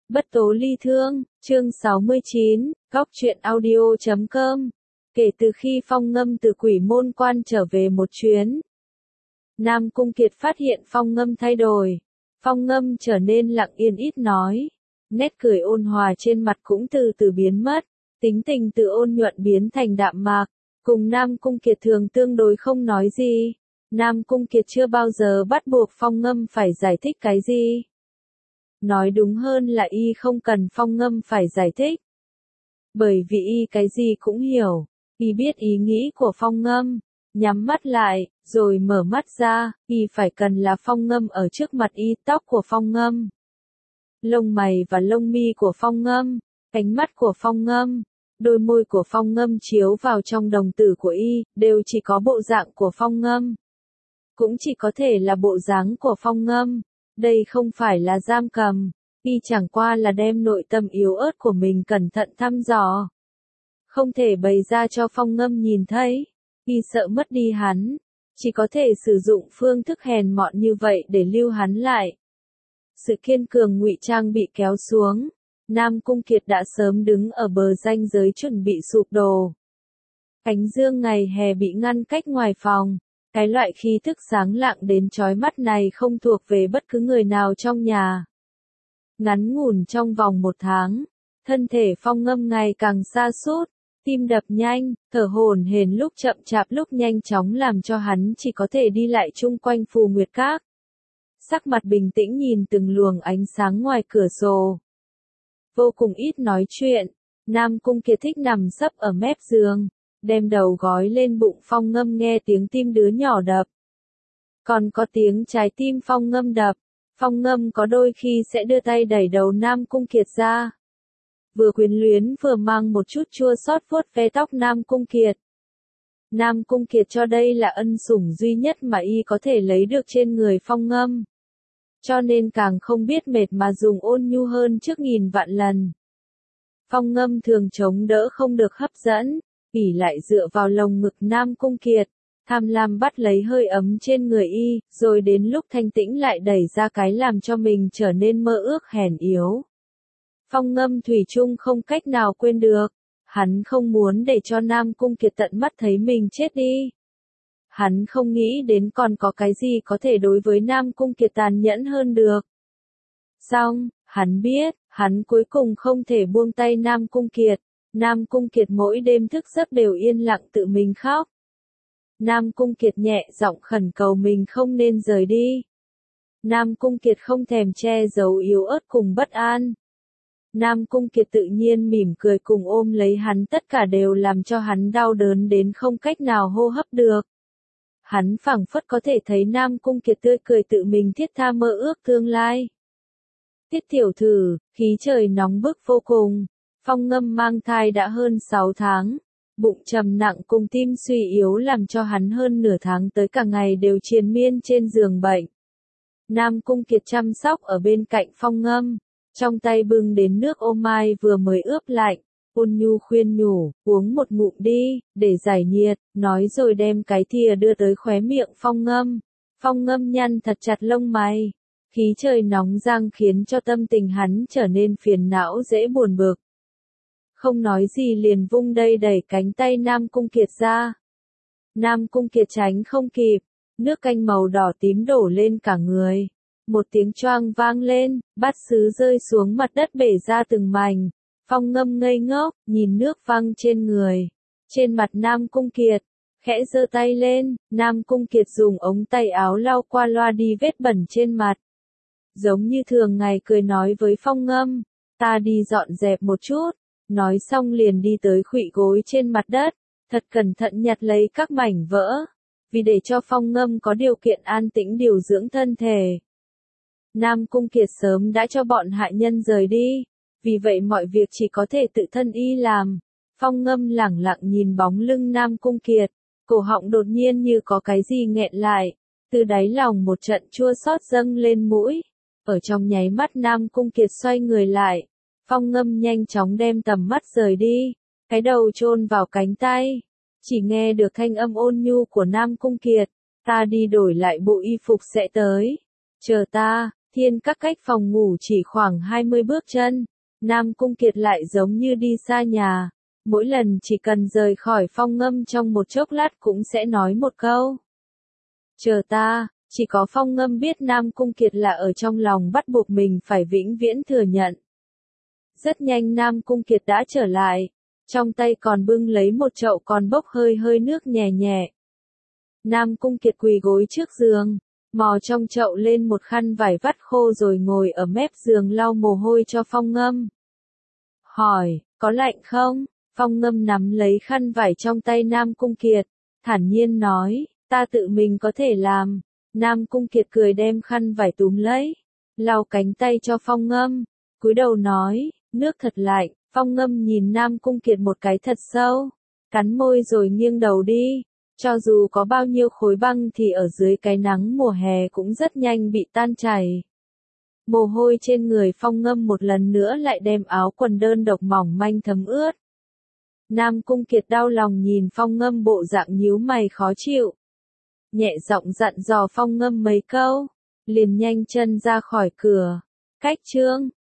Bất tố ly thương, chương 69, góc truyện audio.com. Kể từ khi Phong Ngâm từ Quỷ Môn Quan trở về một chuyến, Nam Cung Kiệt phát hiện Phong Ngâm thay đổi. Phong Ngâm trở nên lặng yên ít nói. Nét cười ôn hòa trên mặt cũng từ từ biến mất. Tính tình từ ôn nhuận biến thành đạm mạc. Cùng Nam Cung Kiệt thường tương đối không nói gì. Nam Cung Kiệt chưa bao giờ bắt buộc Phong Ngâm phải giải thích cái gì. Nói đúng hơn là y không cần Phong Ngâm phải giải thích. Bởi vì y cái gì cũng hiểu. Y biết ý nghĩ của Phong Ngâm. Nhắm mắt lại, rồi mở mắt ra, y phải cần là Phong Ngâm ở trước mặt y, tóc của Phong Ngâm, lông mày và lông mi của Phong Ngâm, cánh mắt của Phong Ngâm, đôi môi của Phong Ngâm chiếu vào trong đồng tử của y, đều chỉ có bộ dạng của Phong Ngâm. Cũng chỉ có thể là bộ dáng của Phong Ngâm. Đây không phải là giam cầm, y chẳng qua là đem nội tâm yếu ớt của mình cẩn thận thăm dò. Không thể bày ra cho Phong Ngâm nhìn thấy. Y sợ mất đi hắn, chỉ có thể sử dụng phương thức hèn mọn như vậy để lưu hắn lại. Sự kiên cường ngụy trang bị kéo xuống, Nam Cung Kiệt đã sớm đứng ở bờ ranh giới chuẩn bị sụp đổ. Ánh dương ngày hè bị ngăn cách ngoài phòng, cái loại khí thức sáng lạng đến chói mắt này không thuộc về bất cứ người nào trong nhà. Ngắn ngủn trong vòng 1 tháng, thân thể Phong Ngâm ngày càng sa sút. Tim đập nhanh, thở hổn hển lúc chậm chạp lúc nhanh chóng làm cho hắn chỉ có thể đi lại chung quanh Phù Nguyệt Các. Sắc mặt bình tĩnh nhìn từng luồng ánh sáng ngoài cửa sổ. Vô cùng ít nói chuyện, Nam Cung Kiệt thích nằm sấp ở mép giường, đem đầu gói lên bụng Phong Ngâm nghe tiếng tim đứa nhỏ đập. Còn có tiếng trái tim Phong Ngâm đập, Phong Ngâm có đôi khi sẽ đưa tay đẩy đầu Nam Cung Kiệt ra. Vừa quyến luyến vừa mang một chút chua xót vuốt ve tóc Nam Cung Kiệt. Nam Cung Kiệt cho đây là ân sủng duy nhất mà y có thể lấy được trên người Phong Ngâm. Cho nên càng không biết mệt mà dùng ôn nhu hơn trước nghìn vạn lần. Phong Ngâm thường chống đỡ không được hấp dẫn, ỉ lại dựa vào lồng ngực Nam Cung Kiệt, tham lam bắt lấy hơi ấm trên người y, rồi đến lúc thanh tĩnh lại đẩy ra cái làm cho mình trở nên mơ ước hèn yếu. Phong Ngâm thủy chung không cách nào quên được. Hắn không muốn để cho Nam Cung Kiệt tận mắt thấy mình chết đi. Hắn không nghĩ đến còn có cái gì có thể đối với Nam Cung Kiệt tàn nhẫn hơn được. Xong, hắn biết, hắn cuối cùng không thể buông tay Nam Cung Kiệt. Nam Cung Kiệt mỗi đêm thức giấc đều yên lặng tự mình khóc. Nam Cung Kiệt nhẹ giọng khẩn cầu mình không nên rời đi. Nam Cung Kiệt không thèm che giấu yếu ớt cùng bất an. Nam Cung Kiệt tự nhiên mỉm cười cùng ôm lấy hắn, tất cả đều làm cho hắn đau đớn đến không cách nào hô hấp được. Hắn phảng phất có thể thấy Nam Cung Kiệt tươi cười tự mình thiết tha mơ ước tương lai. Tiết tiểu thử, khí trời nóng bức vô cùng. Phong Ngâm mang thai đã hơn 6 tháng. Bụng trầm nặng cùng tim suy yếu làm cho hắn hơn nửa tháng tới cả ngày đều triền miên trên giường bệnh. Nam Cung Kiệt chăm sóc ở bên cạnh Phong Ngâm. Trong tay bưng đến nước ô mai vừa mới ướp lạnh, ôn nhu khuyên nhủ, uống một ngụm đi, để giải nhiệt, nói rồi đem cái thìa đưa tới khóe miệng Phong Ngâm. Phong Ngâm nhăn thật chặt lông mày. Khí trời nóng rang khiến cho tâm tình hắn trở nên phiền não dễ buồn bực. Không nói gì liền vung đây đẩy cánh tay Nam Cung Kiệt ra. Nam Cung Kiệt tránh không kịp, nước canh màu đỏ tím đổ lên cả người. Một tiếng choang vang lên, bát sứ rơi xuống mặt đất bể ra từng mảnh. Phong Ngâm ngây ngốc, nhìn nước văng trên người. Trên mặt Nam Cung Kiệt, khẽ giơ tay lên, Nam Cung Kiệt dùng ống tay áo lau qua loa đi vết bẩn trên mặt. Giống như thường ngày cười nói với Phong Ngâm, ta đi dọn dẹp một chút. Nói xong liền đi tới khuỵu gối trên mặt đất, thật cẩn thận nhặt lấy các mảnh vỡ. Vì để cho Phong Ngâm có điều kiện an tĩnh điều dưỡng thân thể. Nam Cung Kiệt sớm đã cho bọn hạ nhân rời đi, vì vậy mọi việc chỉ có thể tự thân y làm. Phong Ngâm lẳng lặng nhìn bóng lưng Nam Cung Kiệt, cổ họng đột nhiên như có cái gì nghẹn lại, từ đáy lòng một trận chua xót dâng lên mũi. Ở trong nháy mắt Nam Cung Kiệt xoay người lại, Phong Ngâm nhanh chóng đem tầm mắt rời đi, cái đầu chôn vào cánh tay, chỉ nghe được thanh âm ôn nhu của Nam Cung Kiệt, ta đi đổi lại bộ y phục sẽ tới, chờ ta. Thiên Các cách phòng ngủ chỉ khoảng 20 bước chân. Nam Cung Kiệt lại giống như đi xa nhà. Mỗi lần chỉ cần rời khỏi Phong Ngâm trong một chốc lát cũng sẽ nói một câu. Chờ ta, chỉ có Phong Ngâm biết Nam Cung Kiệt là ở trong lòng bắt buộc mình phải vĩnh viễn thừa nhận. Rất nhanh Nam Cung Kiệt đã trở lại, trong tay còn bưng lấy một chậu còn bốc hơi hơi nước nhẹ nhẹ. Nam Cung Kiệt quỳ gối trước giường, mò trong chậu lên một khăn vải vắt khô rồi ngồi ở mép giường lau mồ hôi cho Phong Ngâm. Hỏi, có lạnh không? Phong Ngâm nắm lấy khăn vải trong tay Nam Cung Kiệt, thản nhiên nói, ta tự mình có thể làm. Nam Cung Kiệt cười đem khăn vải túm lấy, lau cánh tay cho Phong Ngâm, cúi đầu nói, nước thật lạnh. Phong Ngâm nhìn Nam Cung Kiệt một cái thật sâu, cắn môi rồi nghiêng đầu đi. Cho dù có bao nhiêu khối băng thì ở dưới cái nắng mùa hè cũng rất nhanh bị tan chảy. Mồ hôi trên người Phong Ngâm một lần nữa lại đem áo quần đơn độc mỏng manh thấm ướt. Nam Cung Kiệt đau lòng nhìn Phong Ngâm bộ dạng nhíu mày khó chịu. Nhẹ giọng dặn dò Phong Ngâm mấy câu, liền nhanh chân ra khỏi cửa. Cách chương